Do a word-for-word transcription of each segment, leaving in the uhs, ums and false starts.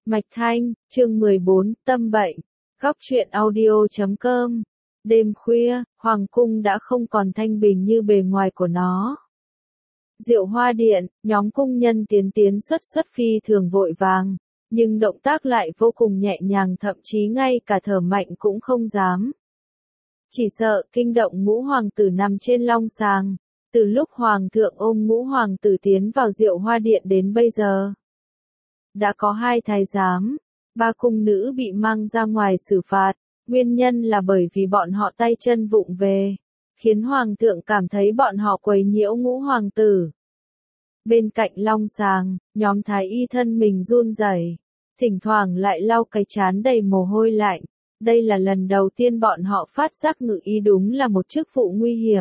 Mạch Thanh, chương mười bốn, Tâm bệnh. Góc truyện audio chấm com. Đêm khuya, hoàng cung đã không còn thanh bình như bề ngoài của nó. Diệu Hoa Điện, nhóm cung nhân tiến tiến xuất xuất phi thường vội vàng, nhưng động tác lại vô cùng nhẹ nhàng, thậm chí ngay cả thở mạnh cũng không dám. Chỉ sợ kinh động ngũ hoàng tử nằm trên long sàng. Từ lúc hoàng thượng ôm ngũ hoàng tử tiến vào Diệu Hoa Điện đến bây giờ, đã có hai thái giám, ba cung nữ bị mang ra ngoài xử phạt. Nguyên nhân là bởi vì bọn họ tay chân vụng về, khiến hoàng thượng cảm thấy bọn họ quấy nhiễu ngũ hoàng tử. Bên cạnh long sàng, nhóm thái y thân mình run rẩy, thỉnh thoảng lại lau cái trán đầy mồ hôi lạnh. Đây là lần đầu tiên bọn họ phát giác ngự y đúng là một chức vụ nguy hiểm.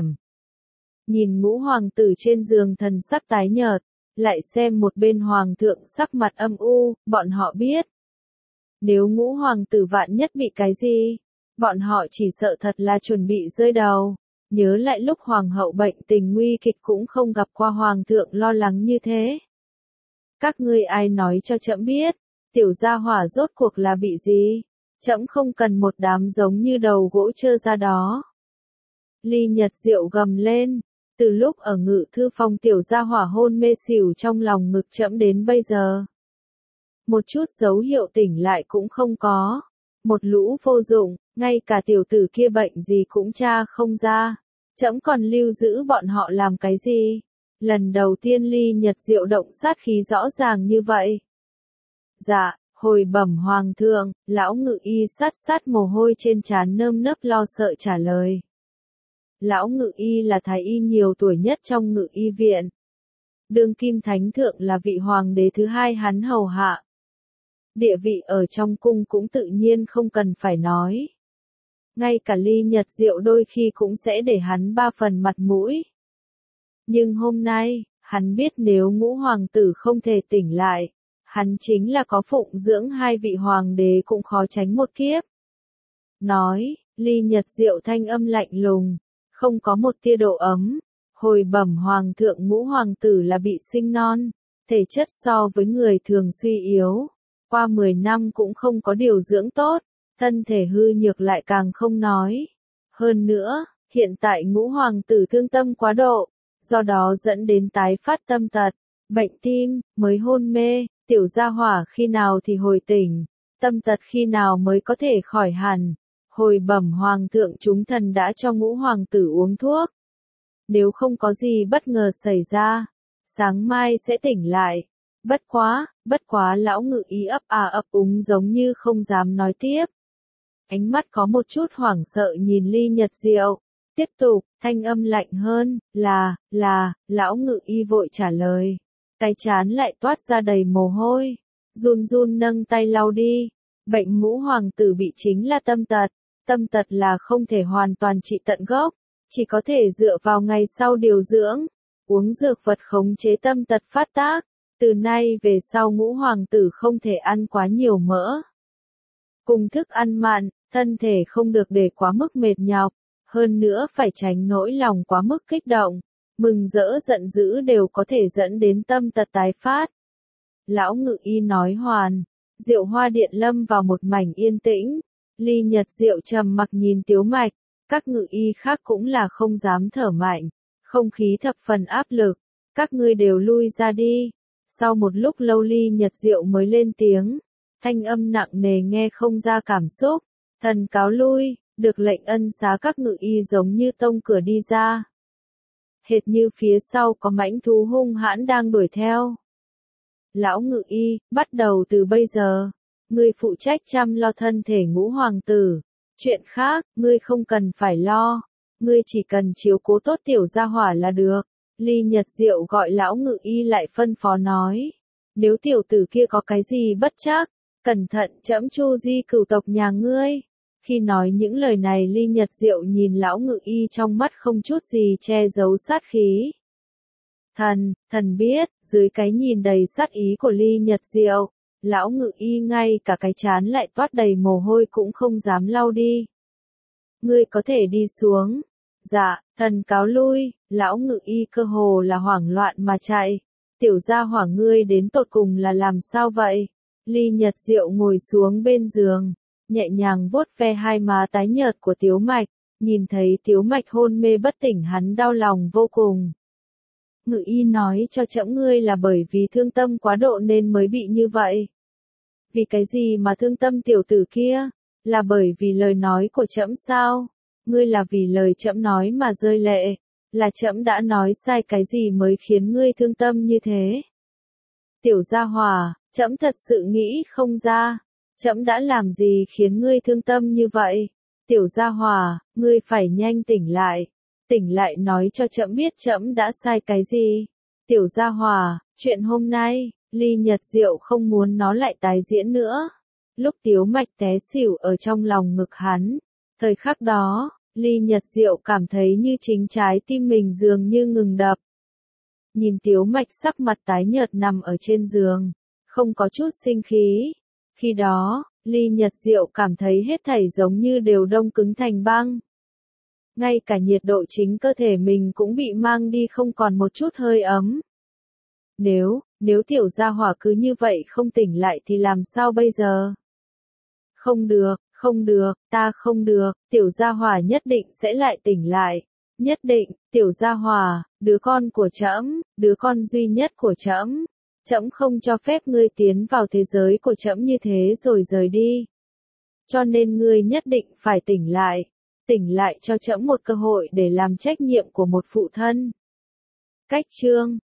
Nhìn ngũ hoàng tử trên giường thần sắc tái nhợt, lại xem một bên hoàng thượng sắc mặt âm u, bọn họ biết. Nếu ngũ hoàng tử vạn nhất bị cái gì, bọn họ chỉ sợ thật là chuẩn bị rơi đầu. Nhớ lại lúc hoàng hậu bệnh tình nguy kịch cũng không gặp qua hoàng thượng lo lắng như thế. Các ngươi ai nói cho trẫm biết, tiểu gia hỏa rốt cuộc là bị gì? Trẫm không cần một đám giống như đầu gỗ trơ ra đó. Ly Nhật Diệu gầm lên, từ lúc ở ngự thư phòng tiểu gia hỏa hôn mê xỉu trong lòng ngực trẫm đến bây giờ. Một chút dấu hiệu tỉnh lại cũng không có. Một lũ vô dụng, ngay cả tiểu tử kia bệnh gì cũng tra không ra. Trẫm còn lưu giữ bọn họ làm cái gì? Lần đầu tiên Ly Nhật Diệu động sát khí rõ ràng như vậy. Dạ, hồi bẩm hoàng thượng, lão ngự y sát sát mồ hôi trên trán nơm nớp lo sợ trả lời. Lão ngự y là thái y nhiều tuổi nhất trong ngự y viện. Đương kim thánh thượng là vị hoàng đế thứ hai hắn hầu hạ. Địa vị ở trong cung cũng tự nhiên không cần phải nói. Ngay cả Ly Nhật Diệu đôi khi cũng sẽ để hắn ba phần mặt mũi. Nhưng hôm nay, hắn biết nếu ngũ hoàng tử không thể tỉnh lại, hắn chính là có phụng dưỡng hai vị hoàng đế cũng khó tránh một kiếp. Nói, Ly Nhật Diệu thanh âm lạnh lùng, không có một tia độ ấm. Hồi bẩm hoàng thượng, ngũ hoàng tử là bị sinh non, thể chất so với người thường suy yếu. Qua mười năm cũng không có điều dưỡng tốt, thân thể hư nhược lại càng không nói. Hơn nữa, hiện tại ngũ hoàng tử thương tâm quá độ, do đó dẫn đến tái phát tâm tật, bệnh tim, mới hôn mê, tiểu gia hỏa khi nào thì hồi tỉnh, tâm tật khi nào mới có thể khỏi hẳn. Hồi bẩm hoàng thượng, chúng thần đã cho ngũ hoàng tử uống thuốc. Nếu không có gì bất ngờ xảy ra, sáng mai sẽ tỉnh lại. Bất quá, bất quá lão ngự y ấp à ấp úng giống như không dám nói tiếp. Ánh mắt có một chút hoảng sợ nhìn Ly Nhật Diệu. Tiếp tục, thanh âm lạnh hơn, là, là, lão ngự y vội trả lời. Cái trán lại toát ra đầy mồ hôi. Run run nâng tay lau đi. Bệnh ngũ hoàng tử bị chính là tâm tật. Tâm tật là không thể hoàn toàn trị tận gốc. Chỉ có thể dựa vào ngày sau điều dưỡng. Uống dược vật khống chế tâm tật phát tác. Từ nay về sau ngũ hoàng tử không thể ăn quá nhiều mỡ. Cùng thức ăn mặn, thân thể không được để quá mức mệt nhọc. Hơn nữa phải tránh nỗi lòng quá mức kích động. Mừng rỡ giận dữ đều có thể dẫn đến tâm tật tái phát. Lão ngự y nói hoàn. Diệu Hoa Điện lâm vào một mảnh yên tĩnh. Ly Nhật Diệu trầm mặc nhìn Tiếu Mạch. Các ngự y khác cũng là không dám thở mạnh. Không khí thập phần áp lực. Các ngươi đều lui ra đi. Sau một lúc lâu Ly Nhật Diệu mới lên tiếng. Thanh âm nặng nề nghe không ra cảm xúc. Thần cáo lui, được lệnh ân xá. Các ngự y giống như tông cửa đi ra. Hệt như phía sau có mãnh thú hung hãn đang đuổi theo. Lão ngự y, bắt đầu từ bây giờ, ngươi phụ trách chăm lo thân thể ngũ hoàng tử. Chuyện khác, ngươi không cần phải lo. Ngươi chỉ cần chiếu cố tốt tiểu gia hỏa là được. Ly Nhật Diệu gọi lão ngự y lại phân phó nói. Nếu tiểu tử kia có cái gì bất trắc, cẩn thận trẫm chu di cửu tộc nhà ngươi. Khi nói những lời này Ly Nhật Diệu nhìn lão ngự y trong mắt không chút gì che giấu sát khí. Thần, thần biết, dưới cái nhìn đầy sát ý của Ly Nhật Diệu, lão ngự y ngay cả cái trán lại toát đầy mồ hôi cũng không dám lau đi. Ngươi có thể đi xuống. Dạ, thần cáo lui. Lão ngự y cơ hồ là hoảng loạn mà chạy. Tiểu gia hỏa ngươi đến tột cùng là làm sao vậy? Ly Nhật Diệu ngồi xuống bên giường, nhẹ nhàng vuốt ve hai má tái nhợt của Tiếu Mạch, nhìn thấy Tiếu Mạch hôn mê bất tỉnh hắn đau lòng vô cùng. Ngự y nói cho trẫm ngươi là bởi vì thương tâm quá độ nên mới bị như vậy. Vì cái gì mà thương tâm tiểu tử kia? Là bởi vì lời nói của trẫm sao? Ngươi là vì lời trẫm nói mà rơi lệ, là trẫm đã nói sai cái gì mới khiến ngươi thương tâm như thế? Tiểu Gia Hỏa, trẫm thật sự nghĩ không ra, trẫm đã làm gì khiến ngươi thương tâm như vậy? Tiểu Gia Hỏa, ngươi phải nhanh tỉnh lại, tỉnh lại nói cho trẫm biết trẫm đã sai cái gì. Tiểu Gia Hỏa, chuyện hôm nay, Ly Nhật Diệu không muốn nó lại tái diễn nữa. Lúc Tiếu Mạch té xỉu ở trong lòng ngực hắn, thời khắc đó, Ly Nhật Diệu cảm thấy như chính trái tim mình dường như ngừng đập. Nhìn Tiếu Mạch sắc mặt tái nhợt nằm ở trên giường, không có chút sinh khí. Khi đó, Ly Nhật Diệu cảm thấy hết thảy giống như đều đông cứng thành băng. Ngay cả nhiệt độ chính cơ thể mình cũng bị mang đi không còn một chút hơi ấm. Nếu, nếu Tiểu Gia Hỏa cứ như vậy không tỉnh lại thì làm sao bây giờ? Không được, không được, ta không được, Tiểu Gia Hỏa nhất định sẽ lại tỉnh lại. Nhất định, Tiểu Gia Hỏa, đứa con của trẫm, đứa con duy nhất của trẫm. Trẫm không cho phép ngươi tiến vào thế giới của trẫm như thế rồi rời đi. Cho nên ngươi nhất định phải tỉnh lại. Tỉnh lại cho trẫm một cơ hội để làm trách nhiệm của một phụ thân. Cách chương